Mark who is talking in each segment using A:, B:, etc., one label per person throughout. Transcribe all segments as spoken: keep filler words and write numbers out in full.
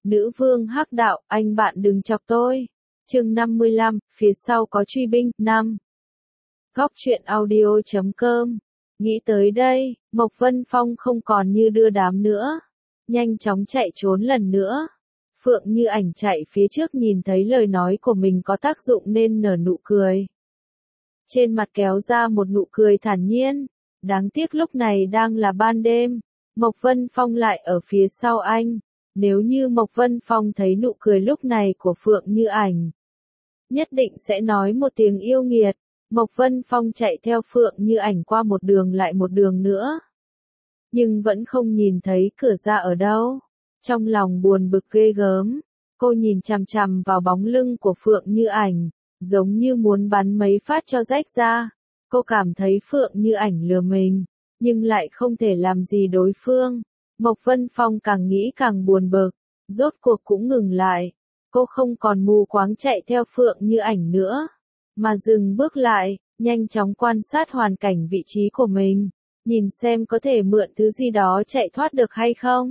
A: Nữ vương hắc đạo, anh bạn đừng chọc tôi. Chương năm mươi lăm, phía sau có truy binh, năm. Góc truyện audio chấm com. Nghĩ tới đây, Mộc Vân Phong không còn như đưa đám nữa. Nhanh chóng chạy trốn lần nữa. Phượng Như Ảnh chạy phía trước nhìn thấy lời nói của mình có tác dụng nên nở nụ cười. Trên mặt kéo ra một nụ cười thản nhiên. Đáng tiếc lúc này đang là ban đêm. Mộc Vân Phong lại ở phía sau anh. Nếu như Mộc Vân Phong thấy nụ cười lúc này của Phượng Như Ảnh, nhất định sẽ nói một tiếng yêu nghiệt. Mộc Vân Phong chạy theo Phượng Như Ảnh qua một đường lại một đường nữa. Nhưng vẫn không nhìn thấy cửa ra ở đâu. Trong lòng buồn bực ghê gớm, cô nhìn chằm chằm vào bóng lưng của Phượng Như Ảnh, giống như muốn bắn mấy phát cho rách ra. Cô cảm thấy Phượng Như Ảnh lừa mình, nhưng lại không thể làm gì đối phương. Mộc Vân Phong càng nghĩ càng buồn bực, rốt cuộc cũng ngừng lại. Cô không còn mù quáng chạy theo Phượng Như Ảnh nữa, mà dừng bước lại, nhanh chóng quan sát hoàn cảnh vị trí của mình, nhìn xem có thể mượn thứ gì đó chạy thoát được hay không.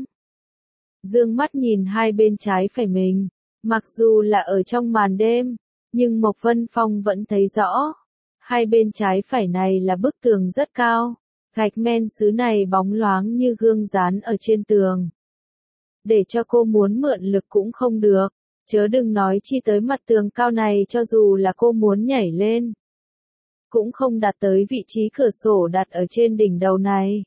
A: Dương mắt nhìn hai bên trái phải mình, mặc dù là ở trong màn đêm, nhưng Mộc Vân Phong vẫn thấy rõ. Hai bên trái phải này là bức tường rất cao, gạch men sứ này bóng loáng như gương dán ở trên tường. Để cho cô muốn mượn lực cũng không được, chớ đừng nói chi tới mặt tường cao này, cho dù là cô muốn nhảy lên, cũng không đạt tới vị trí cửa sổ đặt ở trên đỉnh đầu này.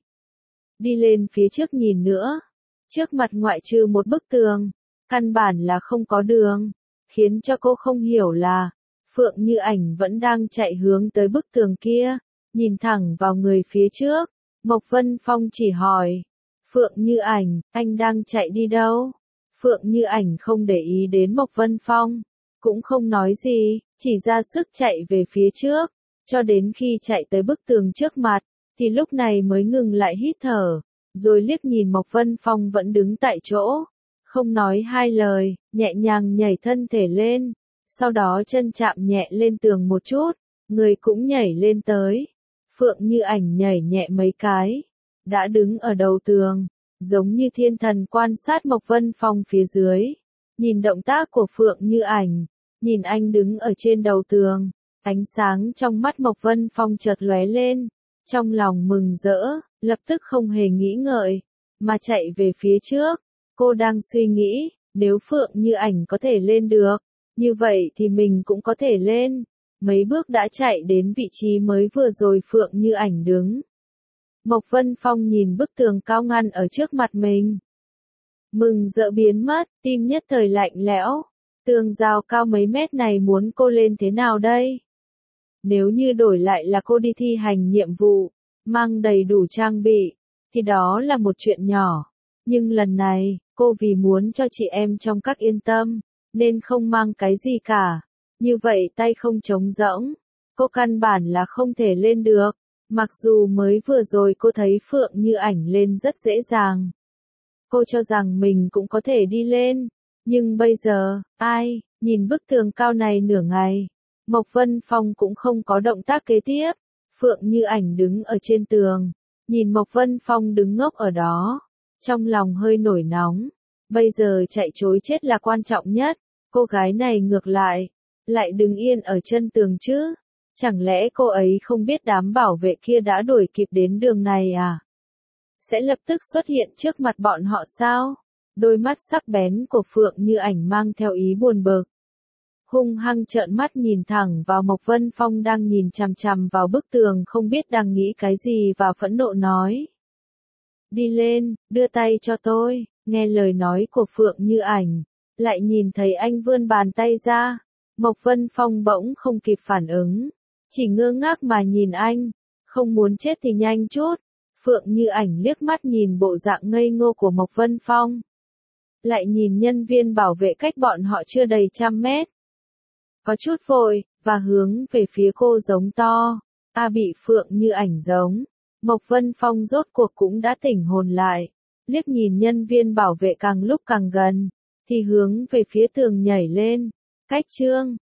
A: Đi lên phía trước nhìn nữa, trước mặt ngoại trừ một bức tường, căn bản là không có đường, khiến cho cô không hiểu là, Phượng Như Ảnh vẫn đang chạy hướng tới bức tường kia, nhìn thẳng vào người phía trước. Mộc Vân Phong chỉ hỏi, Phượng Như Ảnh, anh đang chạy đi đâu? Phượng Như Ảnh không để ý đến Mộc Vân Phong, cũng không nói gì, chỉ ra sức chạy về phía trước, cho đến khi chạy tới bức tường trước mặt, thì lúc này mới ngừng lại hít thở, rồi liếc nhìn Mộc Vân Phong vẫn đứng tại chỗ, không nói hai lời, nhẹ nhàng nhảy thân thể lên, sau đó chân chạm nhẹ lên tường một chút, người cũng nhảy lên tới. Phượng Như Ảnh nhảy nhẹ mấy cái, đã đứng ở đầu tường, giống như thiên thần quan sát Mộc Vân Phong phía dưới. Nhìn động tác của Phượng Như Ảnh, nhìn anh đứng ở trên đầu tường, ánh sáng trong mắt Mộc Vân Phong chợt lóe lên, trong lòng mừng rỡ, lập tức không hề nghĩ ngợi, mà chạy về phía trước. Cô đang suy nghĩ, nếu Phượng Như Ảnh có thể lên được, như vậy thì mình cũng có thể lên. Mấy bước đã chạy đến vị trí mới vừa rồi Phượng Như Ảnh đứng. Mộc Vân Phong nhìn bức tường cao ngăn ở trước mặt mình, mừng rỡ biến mất, tim nhất thời lạnh lẽo. Tường rào cao mấy mét này muốn cô lên thế nào đây? Nếu như đổi lại là cô đi thi hành nhiệm vụ, mang đầy đủ trang bị, thì đó là một chuyện nhỏ. Nhưng lần này, cô vì muốn cho chị em trong các yên tâm, nên không mang cái gì cả. Như vậy tay không trống rỗng, cô căn bản là không thể lên được. Mặc dù mới vừa rồi cô thấy Phượng Như Ảnh lên rất dễ dàng, cô cho rằng mình cũng có thể đi lên, nhưng bây giờ, ai, nhìn bức tường cao này nửa ngày, Mộc Vân Phong cũng không có động tác kế tiếp. Phượng Như Ảnh đứng ở trên tường, nhìn Mộc Vân Phong đứng ngốc ở đó, trong lòng hơi nổi nóng. Bây giờ chạy trối chết là quan trọng nhất, cô gái này ngược lại, lại đứng yên ở chân tường chứ. Chẳng lẽ cô ấy không biết đám bảo vệ kia đã đuổi kịp đến đường này à? Sẽ lập tức xuất hiện trước mặt bọn họ sao? Đôi mắt sắc bén của Phượng Như Ảnh mang theo ý buồn bực, hung hăng trợn mắt nhìn thẳng vào Mộc Vân Phong đang nhìn chằm chằm vào bức tường không biết đang nghĩ cái gì và phẫn nộ nói. Đi lên, đưa tay cho tôi. Nghe lời nói của Phượng Như Ảnh, lại nhìn thấy anh vươn bàn tay ra. Mộc Vân Phong bỗng không kịp phản ứng, chỉ ngơ ngác mà nhìn anh, không muốn chết thì nhanh chút. Phượng Như Ảnh liếc mắt nhìn bộ dạng ngây ngô của Mộc Vân Phong, lại nhìn nhân viên bảo vệ cách bọn họ chưa đầy trăm mét, có chút vội, và hướng về phía cô giống to. A bị Phượng Như Ảnh giống, Mộc Vân Phong rốt cuộc cũng đã tỉnh hồn lại, liếc nhìn nhân viên bảo vệ càng lúc càng gần, thì hướng về phía tường nhảy lên. Cách chương